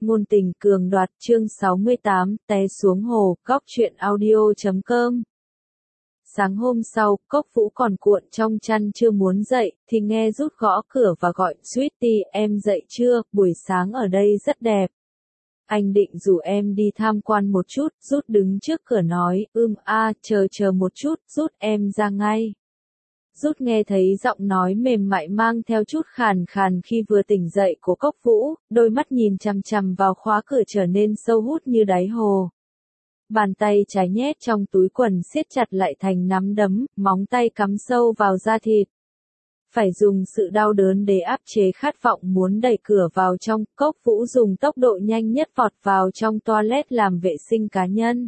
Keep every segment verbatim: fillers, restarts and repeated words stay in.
ngôn tình cường đoạt chương sáu mươi tám, té xuống hồ, góc truyện audio chấm com. Sáng hôm sau, Cốc Vũ còn cuộn trong chăn chưa muốn dậy, thì nghe Rút gõ cửa và gọi, Sweetie, em dậy chưa, buổi sáng ở đây rất đẹp. Anh định rủ em đi tham quan một chút, Rút đứng trước cửa nói, ưm a, chờ chờ một chút, Rút em ra ngay. Rút nghe thấy giọng nói mềm mại mang theo chút khàn khàn khi vừa tỉnh dậy của Cốc Vũ, đôi mắt nhìn chằm chằm vào khóa cửa trở nên sâu hút như đáy hồ. Bàn tay trái nhét trong túi quần siết chặt lại thành nắm đấm, móng tay cắm sâu vào da thịt. Phải dùng sự đau đớn để áp chế khát vọng muốn đẩy cửa vào trong, Cốc Vũ dùng tốc độ nhanh nhất vọt vào trong toilet làm vệ sinh cá nhân.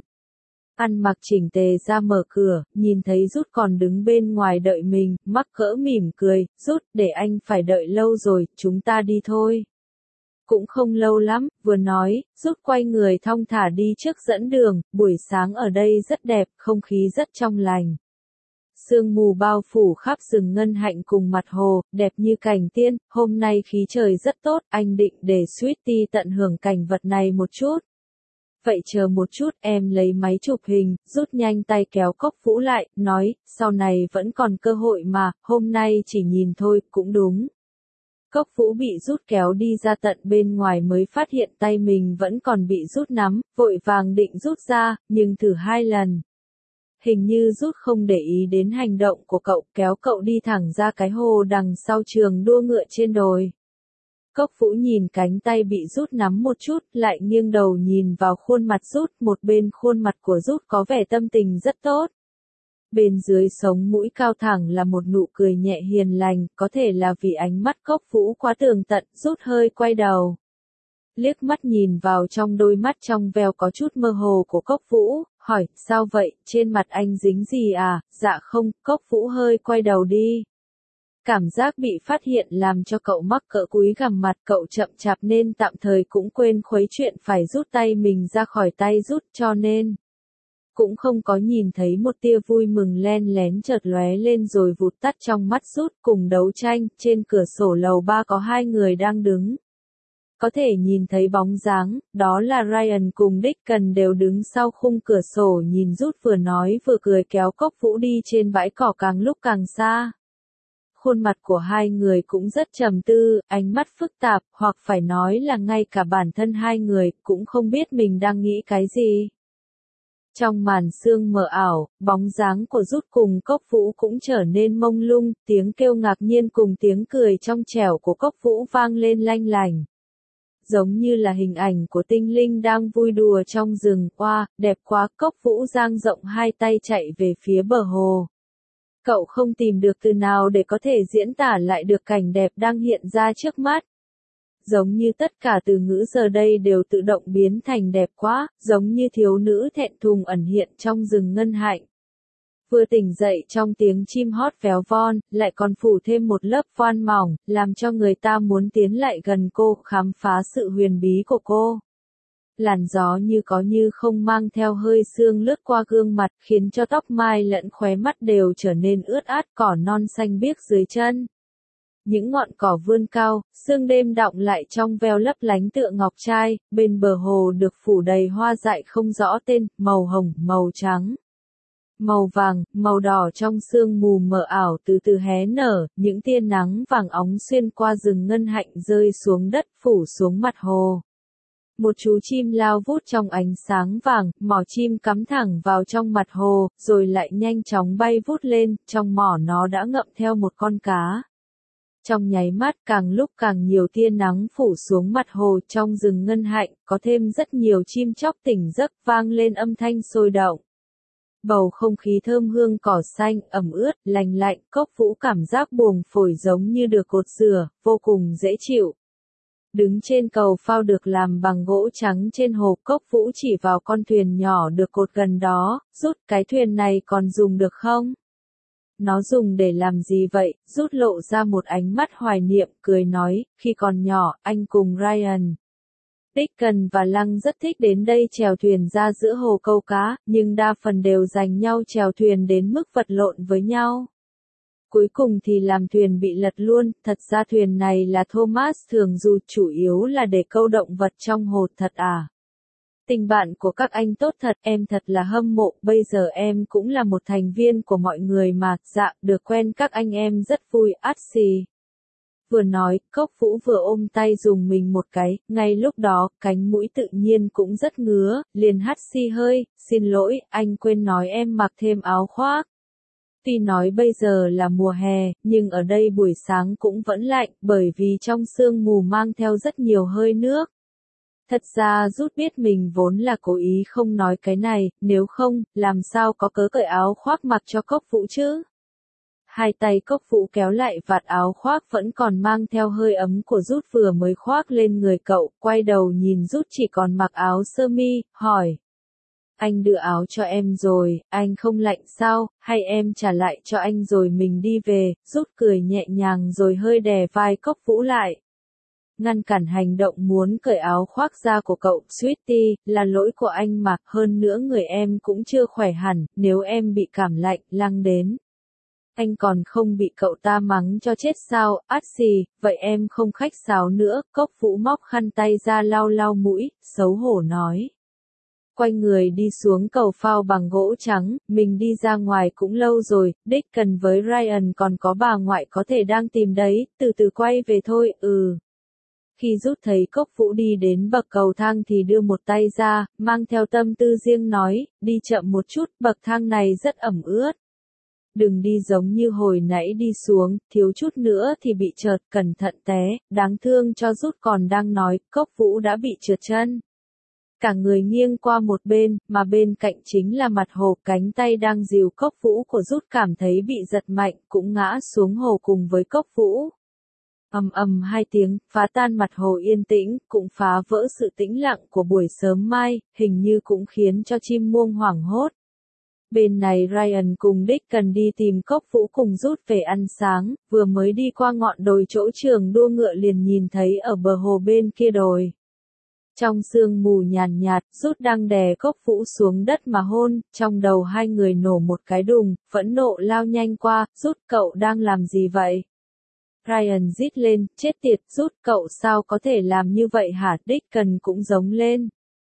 Ăn mặc chỉnh tề ra mở cửa, nhìn thấy Rút còn đứng bên ngoài đợi mình, mắc cỡ mỉm cười, Rút, để anh phải đợi lâu rồi, chúng ta đi thôi. Cũng không lâu lắm, vừa nói, Rút quay người thong thả đi trước dẫn đường, buổi sáng ở đây rất đẹp, không khí rất trong lành. Sương mù bao phủ khắp rừng ngân hạnh cùng mặt hồ, đẹp như cảnh tiên, hôm nay khí trời rất tốt, anh định để Sweetie tận hưởng cảnh vật này một chút. Vậy chờ một chút, em lấy máy chụp hình, Rút nhanh tay kéo Cốc Vũ lại, nói, sau này vẫn còn cơ hội mà, hôm nay chỉ nhìn thôi, cũng đúng. Cốc Vũ bị Rút kéo đi ra tận bên ngoài mới phát hiện tay mình vẫn còn bị Rút nắm, vội vàng định rút ra, nhưng thử hai lần. Hình như Rút không để ý đến hành động của cậu, kéo cậu đi thẳng ra cái hồ đằng sau trường đua ngựa trên đồi. Cốc Vũ nhìn cánh tay bị Rút nắm một chút, lại nghiêng đầu nhìn vào khuôn mặt Rút, một bên khuôn mặt của Rút có vẻ tâm tình rất tốt. Bên dưới sống mũi cao thẳng là một nụ cười nhẹ hiền lành, có thể là vì ánh mắt Cốc Vũ quá tường tận, Rút hơi quay đầu. Liếc mắt nhìn vào trong đôi mắt trong veo có chút mơ hồ của Cốc Vũ, hỏi, sao vậy, trên mặt anh dính gì à, dạ không, Cốc Vũ hơi quay đầu đi. Cảm giác bị phát hiện làm cho cậu mắc cỡ cúi gằm mặt, cậu chậm chạp nên tạm thời cũng quên khuấy chuyện phải rút tay mình ra khỏi tay Rút, cho nên cũng không có nhìn thấy một tia vui mừng len lén chợt lóe lên rồi vụt tắt trong mắt Rút. Cùng đấu tranh, trên cửa sổ lầu ba có hai người đang đứng. Có thể nhìn thấy bóng dáng, đó là Ryan cùng Deacon đều đứng sau khung cửa sổ nhìn Rút vừa nói vừa cười kéo Cốc Vũ đi trên bãi cỏ càng lúc càng xa. Khuôn mặt của hai người cũng rất trầm tư, ánh mắt phức tạp, hoặc phải nói là ngay cả bản thân hai người cũng không biết mình đang nghĩ cái gì. Trong màn sương mờ ảo, bóng dáng của Rút cùng Cốc Vũ cũng trở nên mông lung, tiếng kêu ngạc nhiên cùng tiếng cười trong trẻo của Cốc Vũ vang lên lanh lành. Giống như là hình ảnh của tinh linh đang vui đùa trong rừng, oa, đẹp quá, Cốc Vũ dang rộng hai tay chạy về phía bờ hồ. Cậu không tìm được từ nào để có thể diễn tả lại được cảnh đẹp đang hiện ra trước mắt. Giống như tất cả từ ngữ giờ đây đều tự động biến thành đẹp quá, giống như thiếu nữ thẹn thùng ẩn hiện trong rừng ngân hạnh. Vừa tỉnh dậy trong tiếng chim hót véo von, lại còn phủ thêm một lớp voan mỏng, làm cho người ta muốn tiến lại gần cô, khám phá sự huyền bí của cô. Làn gió như có như không mang theo hơi sương lướt qua gương mặt, khiến cho tóc mai lẫn khóe mắt đều trở nên ướt át, cỏ non xanh biếc dưới chân. Những ngọn cỏ vươn cao, sương đêm đọng lại trong veo lấp lánh tựa ngọc trai, bên bờ hồ được phủ đầy hoa dại không rõ tên, màu hồng, màu trắng, màu vàng, màu đỏ trong sương mù mờ ảo từ từ hé nở, những tia nắng vàng óng xuyên qua rừng ngân hạnh rơi xuống đất phủ xuống mặt hồ. Một chú chim lao vút trong ánh sáng vàng, mỏ chim cắm thẳng vào trong mặt hồ, rồi lại nhanh chóng bay vút lên, trong mỏ nó đã ngậm theo một con cá. Trong nháy mắt càng lúc càng nhiều tia nắng phủ xuống mặt hồ, trong rừng ngân hạnh, có thêm rất nhiều chim chóc tỉnh giấc vang lên âm thanh sôi động. Bầu không khí thơm hương cỏ xanh, ẩm ướt, lành lạnh, Cốc Vũ cảm giác buồng phổi giống như được cột rửa, vô cùng dễ chịu. Đứng trên cầu phao được làm bằng gỗ trắng trên hồ, Cốc Vũ chỉ vào con thuyền nhỏ được cột gần đó, Rút, cái thuyền này còn dùng được không? Nó dùng để làm gì vậy? Rút lộ ra một ánh mắt hoài niệm, cười nói, khi còn nhỏ, anh cùng Ryan, Deacon và Lăng rất thích đến đây chèo thuyền ra giữa hồ câu cá, nhưng đa phần đều giành nhau chèo thuyền đến mức vật lộn với nhau. Cuối cùng thì làm thuyền bị lật luôn, thật ra thuyền này là Thomas thường dù chủ yếu là để câu động vật trong hồ thật à. Tình bạn của các anh tốt thật, em thật là hâm mộ, bây giờ em cũng là một thành viên của mọi người mà, dạ, được quen các anh em rất vui, át xì. Vừa nói, Cốc Vũ vừa ôm tay dùng mình một cái, ngay lúc đó, cánh mũi tự nhiên cũng rất ngứa, liền hắt xi hơi, xin lỗi, anh quên nói em mặc thêm áo khoác. Tuy nói bây giờ là mùa hè, nhưng ở đây buổi sáng cũng vẫn lạnh, bởi vì trong sương mù mang theo rất nhiều hơi nước. Thật ra Rút biết mình vốn là cố ý không nói cái này, nếu không, làm sao có cớ cởi áo khoác mặc cho Cốc Vũ chứ? Hai tay Cốc Vũ kéo lại vạt áo khoác vẫn còn mang theo hơi ấm của Rút vừa mới khoác lên người cậu, quay đầu nhìn Rút chỉ còn mặc áo sơ mi, hỏi. Anh đưa áo cho em rồi, anh không lạnh sao, hay em trả lại cho anh rồi mình đi về, Rút cười nhẹ nhàng rồi hơi đè vai Cốc Vũ lại. Ngăn cản hành động muốn cởi áo khoác ra của cậu, Sweetie, là lỗi của anh mà, hơn nữa người em cũng chưa khỏe hẳn, nếu em bị cảm lạnh, lăng đến. Anh còn không bị cậu ta mắng cho chết sao, át xì, vậy em không khách sáo nữa, Cốc Vũ móc khăn tay ra lau lau mũi, xấu hổ nói. Quay người đi xuống cầu phao bằng gỗ trắng, mình đi ra ngoài cũng lâu rồi, Deacon với Ryan còn có bà ngoại có thể đang tìm đấy, từ từ quay về thôi, ừ. Khi Rút thấy Cốc Vũ đi đến bậc cầu thang thì đưa một tay ra, mang theo tâm tư riêng nói, đi chậm một chút, bậc thang này rất ẩm ướt. Đừng đi giống như hồi nãy đi xuống, thiếu chút nữa thì bị trượt, cẩn thận té, đáng thương cho Rút còn đang nói, Cốc Vũ đã bị trượt chân. Cả người nghiêng qua một bên, mà bên cạnh chính là mặt hồ, cánh tay đang dìu Cốc Vũ của Rút cảm thấy bị giật mạnh, cũng ngã xuống hồ cùng với Cốc Vũ. Ầm ầm hai tiếng, phá tan mặt hồ yên tĩnh, cũng phá vỡ sự tĩnh lặng của buổi sớm mai, hình như cũng khiến cho chim muông hoảng hốt. Bên này Ryan cùng Deacon đi tìm Cốc Vũ cùng Rút về ăn sáng, vừa mới đi qua ngọn đồi chỗ trường đua ngựa liền nhìn thấy ở bờ hồ bên kia đồi. Trong sương mù nhàn nhạt, Rút đang đè Cốc Vũ xuống đất mà hôn, trong đầu hai người nổ một cái đùng, phẫn nộ lao nhanh qua, Rút cậu đang làm gì vậy? Ryan rít lên, chết tiệt, Rút cậu sao có thể làm như vậy hả? Deacon cũng giống lên.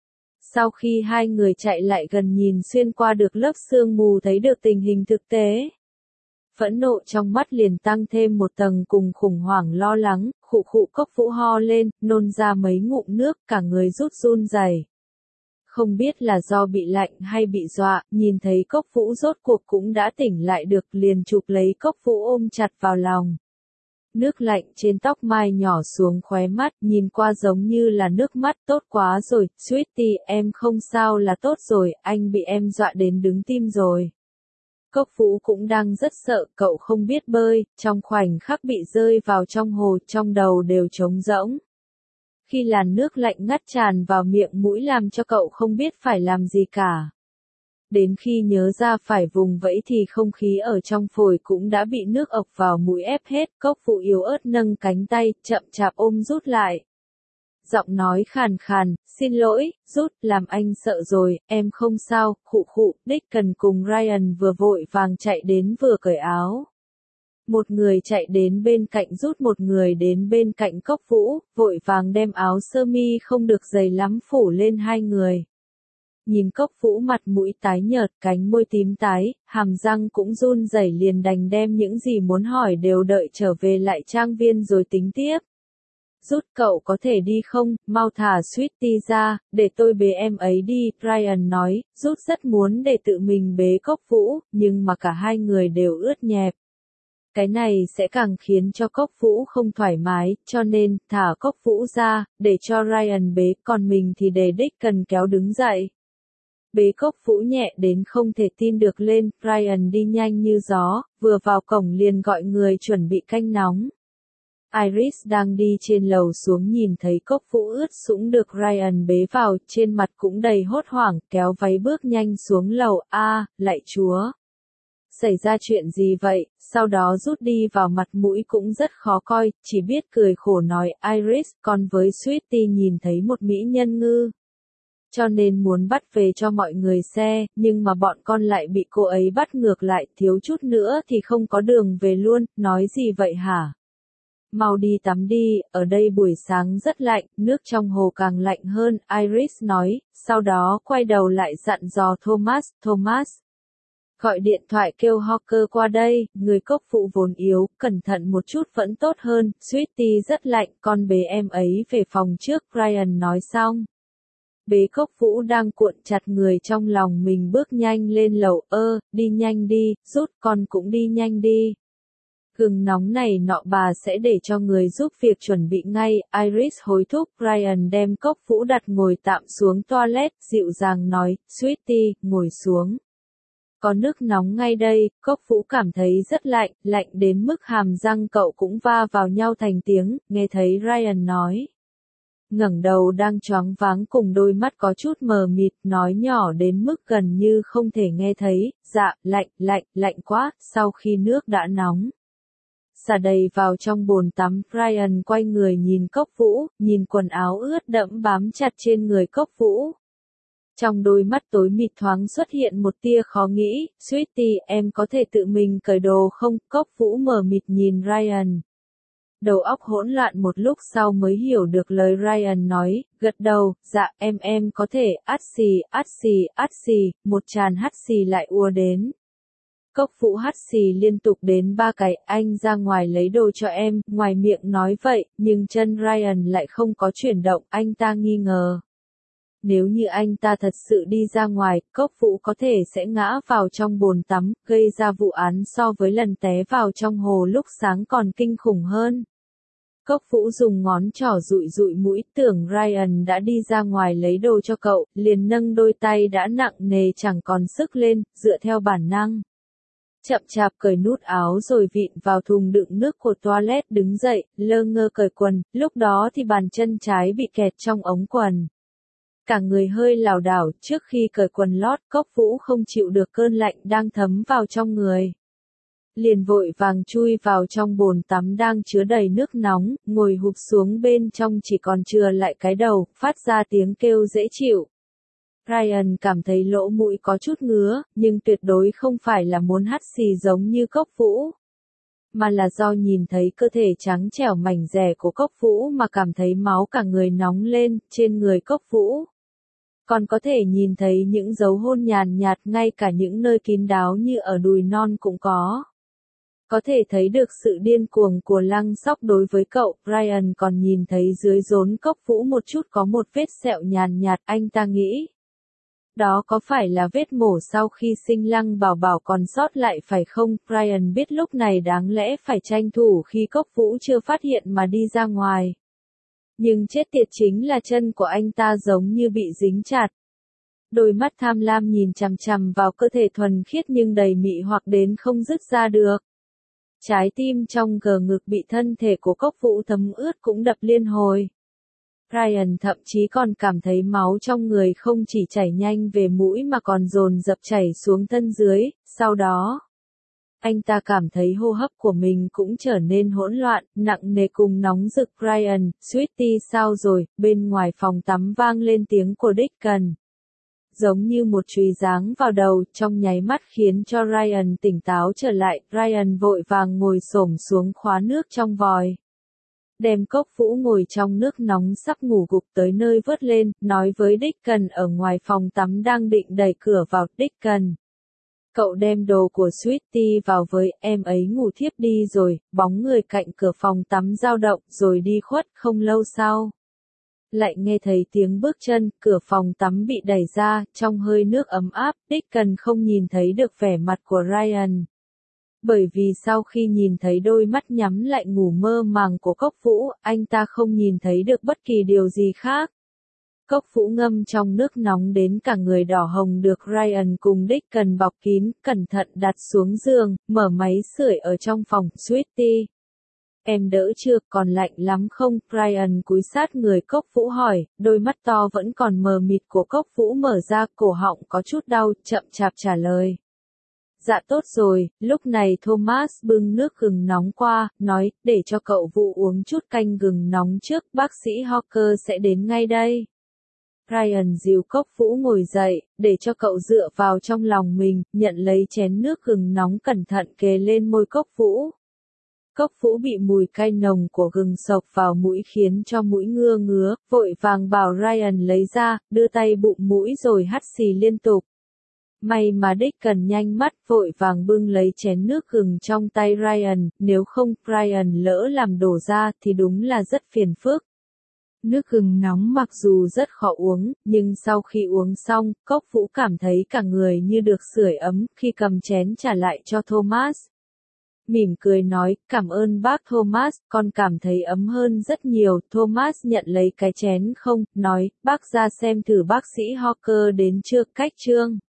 Sau khi hai người chạy lại gần nhìn xuyên qua được lớp sương mù thấy được tình hình thực tế. Phẫn nộ trong mắt liền tăng thêm một tầng cùng khủng hoảng lo lắng, khụ khụ Cốc Vũ ho lên, nôn ra mấy ngụm nước, cả người Rút run rẩy. Không biết là do bị lạnh hay bị dọa, nhìn thấy Cốc Vũ rốt cuộc cũng đã tỉnh lại được, liền chụp lấy Cốc Vũ ôm chặt vào lòng. Nước lạnh trên tóc mai nhỏ xuống khóe mắt, nhìn qua giống như là nước mắt, tốt quá rồi, Sweetie, em không sao là tốt rồi, anh bị em dọa đến đứng tim rồi. Cốc Vũ cũng đang rất sợ, cậu không biết bơi, trong khoảnh khắc bị rơi vào trong hồ, trong đầu đều trống rỗng. Khi làn nước lạnh ngắt tràn vào miệng mũi làm cho cậu không biết phải làm gì cả. Đến khi nhớ ra phải vùng vẫy thì không khí ở trong phổi cũng đã bị nước ộc vào mũi ép hết, Cốc Vũ yếu ớt nâng cánh tay, chậm chạp ôm Rút lại. Giọng nói khàn khàn, xin lỗi, Rút, làm anh sợ rồi, em không sao, khụ khụ, Deacon cùng Ryan vừa vội vàng chạy đến vừa cởi áo. Một người chạy đến bên cạnh Rút, một người đến bên cạnh Cốc Vũ, vội vàng đem áo sơ mi không được dày lắm phủ lên hai người. Nhìn Cốc Vũ mặt mũi tái nhợt, cánh môi tím tái, hàm răng cũng run rẩy liền đành đem những gì muốn hỏi đều đợi trở về lại trang viên rồi tính tiếp. Rút cậu có thể đi không, mau thả Sweetie ra, để tôi bế em ấy đi, Ryan nói, Rút rất muốn để tự mình bế Cốc Vũ, nhưng mà cả hai người đều ướt nhẹp. Cái này sẽ càng khiến cho Cốc Vũ không thoải mái, cho nên, thả Cốc Vũ ra, để cho Ryan bế, còn mình thì để Deacon kéo đứng dậy. Bế Cốc Vũ nhẹ đến không thể tin được lên, Ryan đi nhanh như gió, vừa vào cổng liền gọi người chuẩn bị canh nóng. Iris đang đi trên lầu xuống nhìn thấy Cốc Vũ ướt sũng được Ryan bế vào, trên mặt cũng đầy hốt hoảng, kéo váy bước nhanh xuống lầu, a, à, lạy Chúa. Xảy ra chuyện gì vậy, sau đó rút đi vào mặt mũi cũng rất khó coi, chỉ biết cười khổ nói, Iris, con với Sweetie nhìn thấy một mỹ nhân ngư. cho nên muốn bắt về cho mọi người xe, nhưng mà bọn con lại bị cô ấy bắt ngược lại, thiếu chút nữa thì không có đường về luôn, nói gì vậy hả? Mau đi tắm đi, ở đây buổi sáng rất lạnh, nước trong hồ càng lạnh hơn, Iris nói, sau đó quay đầu lại dặn dò Thomas, Thomas. Gọi điện thoại kêu Hawker qua đây, người cốc phụ vốn yếu, cẩn thận một chút vẫn tốt hơn, Sweetie rất lạnh, con bế em ấy về phòng trước, Ryan nói xong. Bế cốc vũ đang cuộn chặt người trong lòng mình bước nhanh lên lầu, ơ, đi nhanh đi, rút con cũng đi nhanh đi. Gừng nóng này nọ bà sẽ để cho người giúp việc chuẩn bị ngay, Iris hối thúc, Ryan đem cốc vũ đặt ngồi tạm xuống toilet, dịu dàng nói, Sweetie, ngồi xuống. Có nước nóng ngay đây, cốc vũ cảm thấy rất lạnh, lạnh đến mức hàm răng cậu cũng va vào nhau thành tiếng, nghe thấy Ryan nói. Ngẩng đầu đang choáng váng cùng đôi mắt có chút mờ mịt, nói nhỏ đến mức gần như không thể nghe thấy, dạ, lạnh, lạnh, lạnh quá, sau khi nước đã nóng. Xả đầy vào trong bồn tắm, Ryan quay người nhìn cốc vũ, nhìn quần áo ướt đẫm bám chặt trên người cốc vũ. Trong đôi mắt tối mịt thoáng xuất hiện một tia khó nghĩ, Sweetie, em có thể tự mình cởi đồ không? Cốc vũ mờ mịt nhìn Ryan. Đầu óc hỗn loạn một lúc sau mới hiểu được lời Ryan nói, gật đầu, dạ, em em có thể, át xì, át xì, át xì, một tràn hắt xì lại ùa đến. Cốc vũ hắt xì liên tục đến ba cái, anh ra ngoài lấy đồ cho em, ngoài miệng nói vậy, nhưng chân Ryan lại không có chuyển động, anh ta nghi ngờ. Nếu như anh ta thật sự đi ra ngoài, cốc vũ có thể sẽ ngã vào trong bồn tắm, gây ra vụ án so với lần té vào trong hồ lúc sáng còn kinh khủng hơn. Cốc vũ dùng ngón trỏ dụi dụi mũi, tưởng Ryan đã đi ra ngoài lấy đồ cho cậu, liền nâng đôi tay đã nặng nề chẳng còn sức lên, dựa theo bản năng. Chậm chạp cởi nút áo rồi vịn vào thùng đựng nước của toilet đứng dậy, lơ ngơ cởi quần, lúc đó thì bàn chân trái bị kẹt trong ống quần. Cả người hơi lảo đảo, trước khi cởi quần lót, cốc vũ không chịu được cơn lạnh đang thấm vào trong người. Liền vội vàng chui vào trong bồn tắm đang chứa đầy nước nóng, ngồi hụp xuống bên trong chỉ còn chừa lại cái đầu, phát ra tiếng kêu dễ chịu. Ryan cảm thấy lỗ mũi có chút ngứa, nhưng tuyệt đối không phải là muốn hắt xì giống như cốc vũ. Mà là do nhìn thấy cơ thể trắng trẻo mảnh dẻ của cốc vũ mà cảm thấy máu cả người nóng lên, trên người cốc vũ. Còn có thể nhìn thấy những dấu hôn nhàn nhạt ngay cả những nơi kín đáo như ở đùi non cũng có. Có thể thấy được sự điên cuồng của Lăng Sóc đối với cậu, Ryan còn nhìn thấy dưới rốn cốc vũ một chút có một vết sẹo nhàn nhạt, anh ta nghĩ. Đó có phải là vết mổ sau khi sinh Lăng Bảo Bảo còn sót lại phải không? Ryan biết lúc này đáng lẽ phải tranh thủ khi cốc vũ chưa phát hiện mà đi ra ngoài. Nhưng chết tiệt chính là chân của anh ta giống như bị dính chặt. Đôi mắt tham lam nhìn chằm chằm vào cơ thể thuần khiết nhưng đầy mị hoặc đến không dứt ra được. Trái tim trong gờ ngực bị thân thể của cốc vũ thấm ướt cũng đập liên hồi. Ryan thậm chí còn cảm thấy máu trong người không chỉ chảy nhanh về mũi mà còn dồn dập chảy xuống thân dưới, sau đó. Anh ta cảm thấy hô hấp của mình cũng trở nên hỗn loạn, nặng nề cùng nóng rực. Ryan, Sweetie sao rồi, bên ngoài phòng tắm vang lên tiếng của Deacon. Giống như một chùy giáng vào đầu, trong nháy mắt khiến cho Ryan tỉnh táo trở lại, Ryan vội vàng ngồi xổm xuống khóa nước trong vòi. Đem cốc vũ ngồi trong nước nóng sắp ngủ gục tới nơi vớt lên, nói với Deacon ở ngoài phòng tắm đang định đẩy cửa vào, Deacon. Cậu đem đồ của Sweetie vào với, em ấy ngủ thiếp đi rồi, bóng người cạnh cửa phòng tắm dao động rồi đi khuất, không lâu sau. Lại nghe thấy tiếng bước chân, cửa phòng tắm bị đẩy ra, trong hơi nước ấm áp, Deacon không nhìn thấy được vẻ mặt của Ryan. Bởi vì sau khi nhìn thấy đôi mắt nhắm lại ngủ mơ màng của cốc vũ, anh ta không nhìn thấy được bất kỳ điều gì khác. Cốc vũ ngâm trong nước nóng đến cả người đỏ hồng được Ryan cùng Deacon bọc kín, cẩn thận đặt xuống giường, mở máy sưởi ở trong phòng, Sweetie. Em đỡ chưa, còn lạnh lắm không? Ryan cúi sát người cốc vũ hỏi, đôi mắt to vẫn còn mờ mịt của cốc vũ mở ra, cổ họng có chút đau, chậm chạp trả lời. Dạ tốt rồi, lúc này Thomas bưng nước gừng nóng qua, nói, để cho cậu Vũ uống chút canh gừng nóng trước, bác sĩ Hawker sẽ đến ngay đây. Ryan dìu Cốc Vũ ngồi dậy, để cho cậu dựa vào trong lòng mình, nhận lấy chén nước gừng nóng cẩn thận kề lên môi Cốc Vũ. Cốc Vũ bị mùi cay nồng của gừng sộc vào mũi khiến cho mũi ngưa ngứa, vội vàng bảo Ryan lấy ra, đưa tay bụm mũi rồi hắt xì liên tục. May mà đích cần nhanh mắt vội vàng bưng lấy chén nước gừng trong tay Ryan, nếu không Ryan lỡ làm đổ ra thì đúng là rất phiền phức. Nước gừng nóng mặc dù rất khó uống, nhưng sau khi uống xong, Cốc Vũ cảm thấy cả người như được sưởi ấm khi cầm chén trả lại cho Thomas. Mỉm cười nói, cảm ơn bác Thomas, con cảm thấy ấm hơn rất nhiều. Thomas nhận lấy cái chén không, nói, bác ra xem thử bác sĩ Hawker đến chưa, cách chương.